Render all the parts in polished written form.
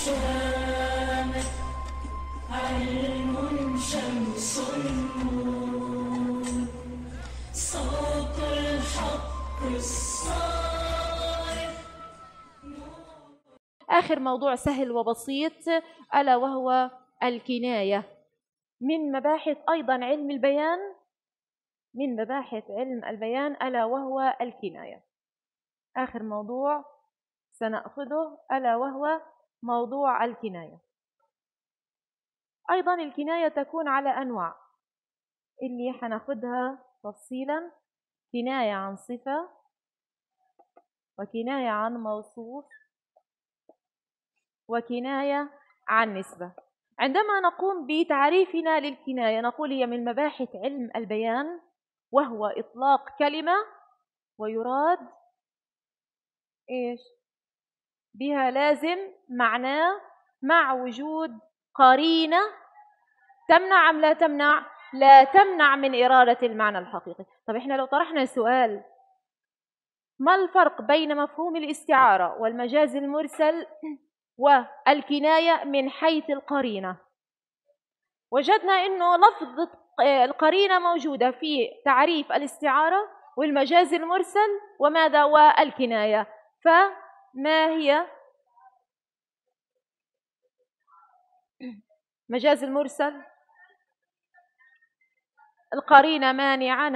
شامخ علم شمس النور صوت الحق الصارخ. آخر موضوع سهل وبسيط ألا وهو الكناية، من مباحث أيضا علم البيان، من مباحث علم البيان ألا وهو الكناية. آخر موضوع سنأخذه ألا وهو موضوع الكناية. أيضا الكناية تكون على أنواع اللي حناخدها تفصيلا: كناية عن صفة، وكناية عن موصوف، وكناية عن نسبة. عندما نقوم بتعريفنا للكناية نقول هي من مباحث علم البيان، وهو إطلاق كلمة ويراد إيش بها لازم معناه مع وجود قرينة تمنع أم لا تمنع؟ لا تمنع من إرادة المعنى الحقيقي. طب إحنا لو طرحنا سؤال: ما الفرق بين مفهوم الاستعارة والمجاز المرسل والكناية من حيث القرينة؟ وجدنا إنه لفظ القرينة موجودة في تعريف الاستعارة والمجاز المرسل وماذا والكناية. فما هي مجاز المرسل؟ القرينة مانعة.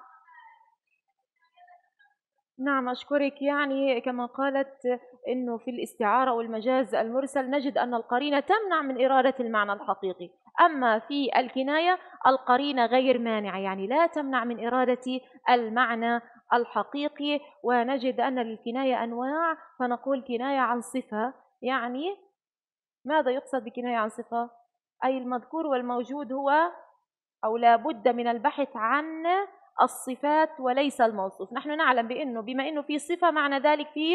نعم أشكرك. يعني كما قالت إنه في الاستعارة والمجاز المرسل نجد أن القرينة تمنع من إرادة المعنى الحقيقي، أما في الكناية القرينة غير مانعة، يعني لا تمنع من إرادة المعنى الحقيقي. ونجد أن للكناية أنواع، فنقول كناية عن صفة. يعني ماذا يقصد بكناية عن صفة؟ أي المذكور والموجود هو أو لا بد من البحث عن الصفات وليس الموصوف. نحن نعلم بأنه بما أنه في صفة معنى ذلك في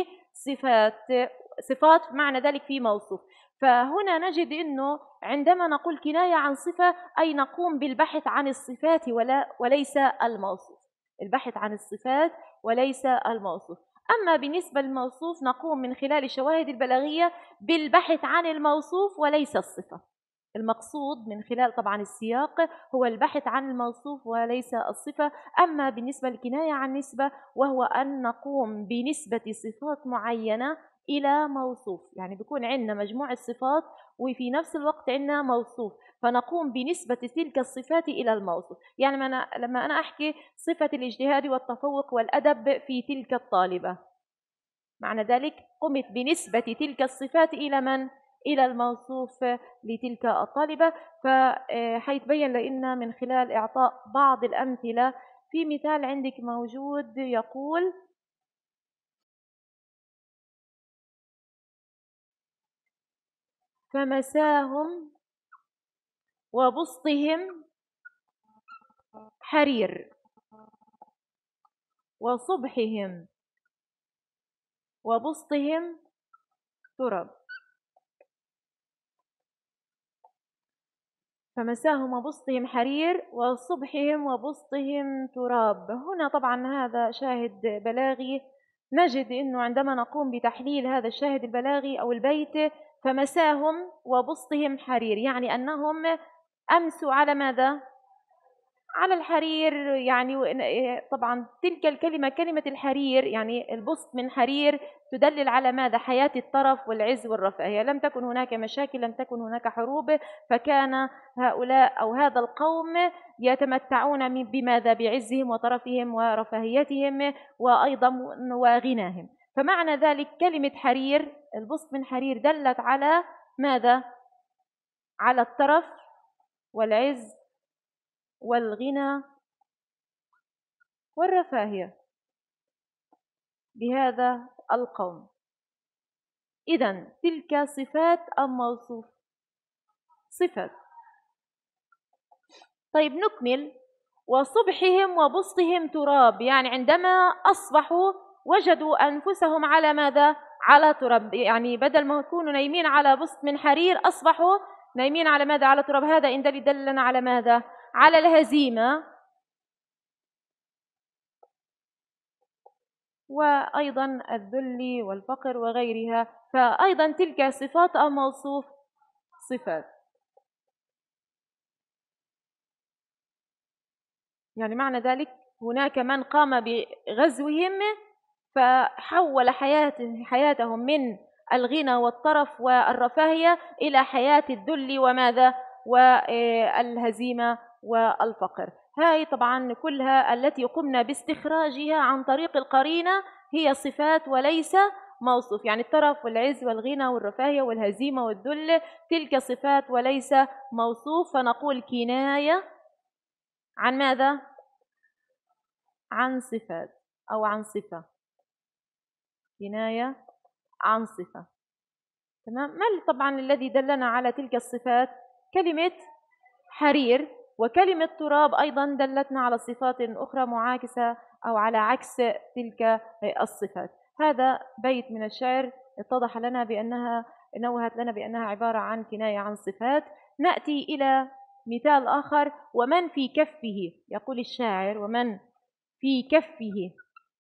صفات معنى ذلك في موصوف. فهنا نجد أنه عندما نقول كناية عن صفة أي نقوم بالبحث عن الصفات وليس الموصوف، البحث عن الصفات وليس الموصوف. أما بالنسبة للموصوف نقوم من خلال الشواهد البلاغية بالبحث عن الموصوف وليس الصفة. المقصود من خلال طبعا السياق هو البحث عن الموصوف وليس الصفة. أما بالنسبة للكناية عن نسبة وهو أن نقوم بنسبة صفات معينة إلى موصوف، يعني بيكون عندنا مجموعة صفات وفي نفس الوقت عندنا موصوف، فنقوم بنسبة تلك الصفات إلى الموصوف. يعني لما أنا أحكي صفة الاجتهاد والتفوق والأدب في تلك الطالبة، معنى ذلك قمت بنسبة تلك الصفات إلى من؟ إلى الموصوف لتلك الطالبة. فحيتبين لنا من خلال إعطاء بعض الأمثلة. في مثال عندك موجود يقول: فمساهم وبسطهم حرير، وصبحهم وبسطهم تراب. فمساهم وبسطهم حرير وصبحهم وبسطهم تراب. هنا طبعا هذا شاهد بلاغي، نجد أنه عندما نقوم بتحليل هذا الشاهد البلاغي أو البيت: فمساهم وبسطهم حرير، يعني أنهم أمسوا على ماذا؟ على الحرير. يعني طبعا تلك الكلمة كلمة الحرير يعني البسط من حرير تدلل على ماذا؟ حياة الترف والعز والرفاهية. لم تكن هناك مشاكل، لم تكن هناك حروب، فكان هؤلاء أو هذا القوم يتمتعون بماذا؟ بعزهم وطرفهم ورفاهيتهم وأيضا وغناهم. فمعنى ذلك كلمة حرير البسط من حرير دلت على ماذا؟ على الترف والعز والغنى والرفاهية بهذا القوم. إذن تلك صفات أم موصوف؟ صفات. طيب نكمل: وصبحهم وبسطهم تراب، يعني عندما أصبحوا وجدوا أنفسهم على ماذا؟ على تراب. يعني بدل ما يكونوا نايمين على بسط من حرير أصبحوا نايمين على ماذا؟ على تراب. هذا إن دلنا على ماذا؟ على الهزيمة وأيضا الذل والفقر وغيرها، فأيضا تلك صفات أو موصوف صفات. يعني معنى ذلك هناك من قام بغزوهم فحول حياتهم من الغنى والطرف والرفاهية إلى حياة الذل وماذا والهزيمة والفقر. هاي طبعا كلها التي قمنا باستخراجها عن طريق القرينة هي صفات وليس موصوف. يعني الطرف والعز والغنى والرفاهية والهزيمة والذل تلك صفات وليس موصوف، فنقول كناية عن ماذا؟ عن صفات أو عن صفة، كناية عن صفة. تمام. ما طبعا الذي دلنا على تلك الصفات؟ كلمة حرير، وكلمة تراب أيضا دلتنا على صفات أخرى معاكسة أو على عكس تلك الصفات. هذا بيت من الشعر اتضح لنا بأنها نوهت لنا بأنها عبارة عن كناية عن صفات. نأتي إلى مثال آخر: ومن في كفه، يقول الشاعر: ومن في كفه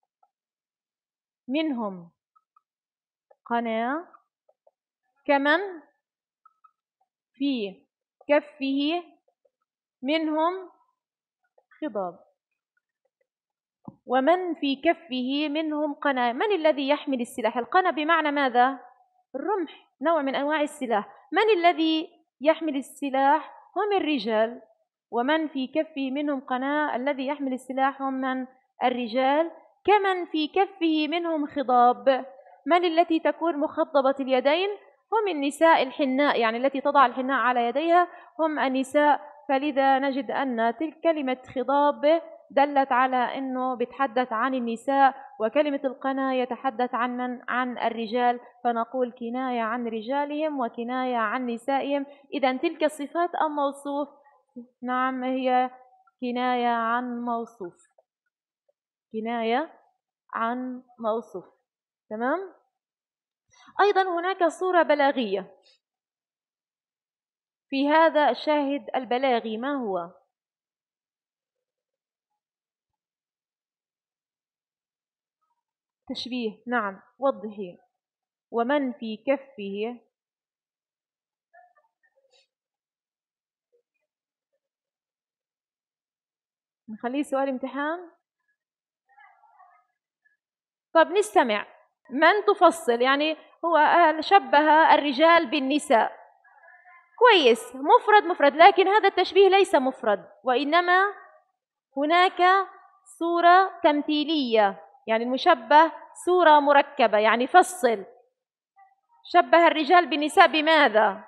منهم قناة كمن في كفه منهم خضاب. ومن في كفه منهم قنا. من الذي يحمل السلاح؟ القنا بمعنى ماذا؟ الرمح، نوع من أنواع السلاح. من الذي يحمل السلاح؟ هم الرجال. ومن في كفه منهم قنا، الذي يحمل السلاح هم من؟ الرجال. كمن في كفه منهم خضاب. من التي تكون مخضبة اليدين؟ هم النساء الحناء، يعني التي تضع الحناء على يديها هم النساء. فلذا نجد أن تلك كلمة خضاب دلت على أنه بتحدث عن النساء، وكلمة القنا يتحدث عن من؟ عن الرجال. فنقول كناية عن رجالهم وكناية عن نسائهم. إذن تلك صفات أم موصوف؟ نعم، هي كناية عن موصوف، كناية عن موصوف. تمام. أيضا هناك صورة بلاغية في هذا الشاهد البلاغي. ما هو؟ تشبيه. نعم، وضحي. ومن في كفه، نخليه سؤال امتحان. طب نستمع. من تفصل؟ يعني هو شبه الرجال بالنساء، كويس، مفرد، لكن هذا التشبيه ليس مفرد، وإنما هناك صورة تمثيلية، يعني المشبه صورة مركبة. يعني فصل. شبه الرجال بالنساء بماذا؟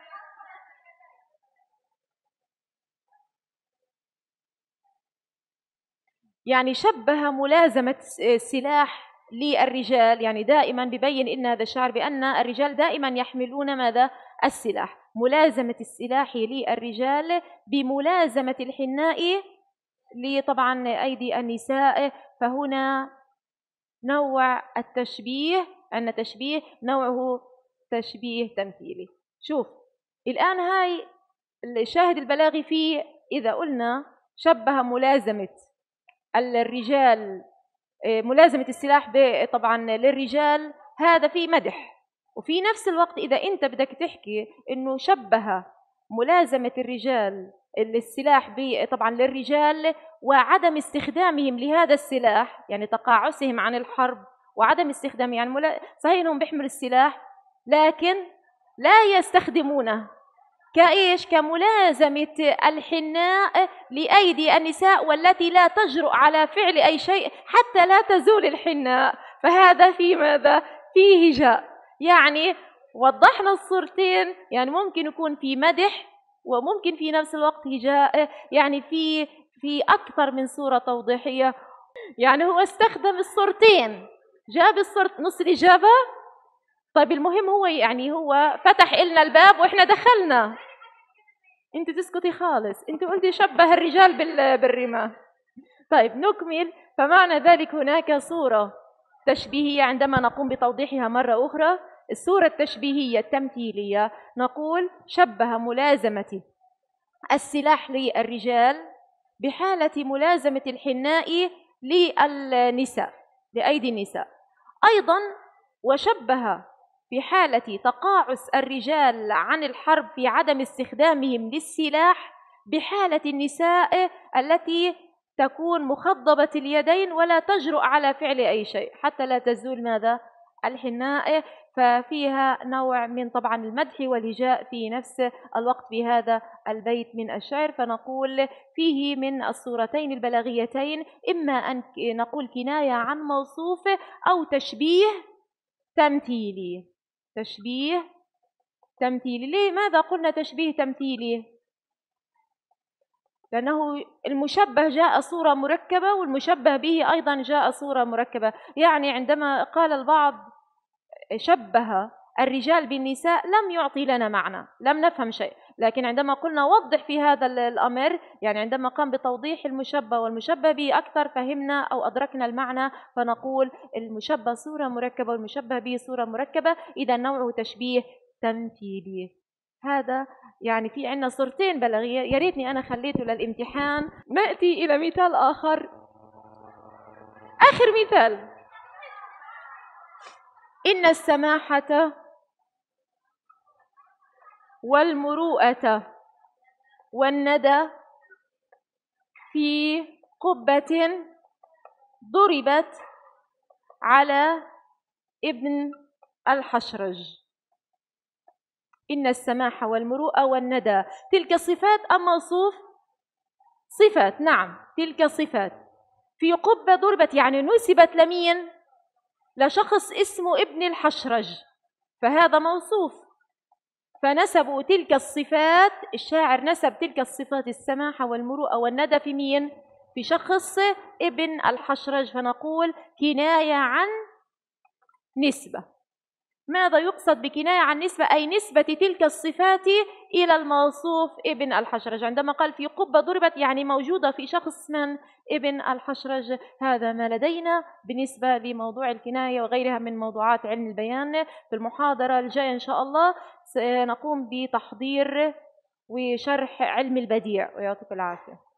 يعني شبه ملازمة السلاح للرجال، يعني دائما ببين إن هذا الشعر بأن الرجال دائما يحملون ماذا؟ السلاح. ملازمة السلاح للرجال بملازمة الحناء لطبعا أيدي النساء. فهنا نوع التشبيه، أن تشبيه نوعه تشبيه تمثيلي. شوف الآن هاي الشاهد البلاغي فيه، إذا قلنا شبه ملازمة الرجال، ملازمة السلاح طبعا للرجال، هذا فيه مدح. وفي نفس الوقت إذا أنت بدك تحكي إنه شبه ملازمة الرجال السلاح طبعا للرجال وعدم استخدامهم لهذا السلاح، يعني تقاعسهم عن الحرب وعدم استخدامهم، يعني صحيح إنهم بيحملوا السلاح لكن لا يستخدمونه، كإيش؟ كملازمة الحناء لأيدي النساء والتي لا تجرؤ على فعل أي شيء حتى لا تزول الحناء. فهذا في ماذا؟ فيه هجاء. يعني وضحنا الصورتين، يعني ممكن يكون في مدح وممكن في نفس الوقت هجاء، يعني في أكثر من صورة توضيحية. يعني هو استخدم الصورتين، جاب الصورة نص الإجابة. طيب المهم هو يعني هو فتح إلنا الباب وإحنا دخلنا. انت تسكتي خالص، انت قلتي شبه الرجال بالرماة. طيب نكمل. فمعنى ذلك هناك صورة تشبيهية عندما نقوم بتوضيحها مرة أخرى. الصورة التشبيهية التمثيلية نقول شبه ملازمة السلاح للرجال بحالة ملازمة الحناء للنساء. لأيدي النساء. أيضا وشبه في حالة تقاعس الرجال عن الحرب في عدم استخدامهم للسلاح بحالة النساء التي تكون مخضبة اليدين ولا تجرؤ على فعل أي شيء حتى لا تزول ماذا؟ الحناء. ففيها نوع من طبعا المدح والهجاء في نفس الوقت في هذا البيت من الشعر. فنقول فيه من الصورتين البلاغيتين إما أن نقول كناية عن موصوف أو تشبيه تمثيلي. تشبيه تمثيلي. لماذا قلنا تشبيه تمثيلي؟ لأنه المشبه جاء صورة مركبة والمشبه به أيضا جاء صورة مركبة. يعني عندما قال البعض شبه الرجال بالنساء لم يعطي لنا معنى، لم نفهم شيء. لكن عندما قلنا وضح في هذا الأمر، يعني عندما قام بتوضيح المشبه والمشبه به أكثر فهمنا أو أدركنا المعنى. فنقول المشبه صورة مركبة والمشبه به صورة مركبة، إذا نوعه تشبيه تمثيلي. هذا يعني في عندنا صورتين بلاغية، يا ريتني أنا خليته للامتحان. نأتي إلى مثال آخر. آخر مثال: إن السماحة والمروءة والندى في قبة ضربت على ابن الحشرج. إن السماحة والمروءة والندى، تلك صفات أم موصوف؟ صفات، نعم تلك صفات. في قبة ضربت يعني نسبت لمين؟ لشخص اسمه ابن الحشرج، فهذا موصوف. فنسبوا تلك الصفات، الشاعر نسب تلك الصفات السماحة والمروءة والندى في مين؟ في شخص ابن الحشرج. فنقول كناية عن نسبة. ماذا يقصد بكناية عن نسبة؟ أي نسبة تلك الصفات إلى الموصوف ابن الحشرج. عندما قال في قبة ضربت يعني موجودة في شخص من ابن الحشرج. هذا ما لدينا بالنسبة لموضوع الكناية وغيرها من موضوعات علم البيان. في المحاضرة الجاية إن شاء الله سنقوم بتحضير وشرح علم البديع، ويعطيك العافية.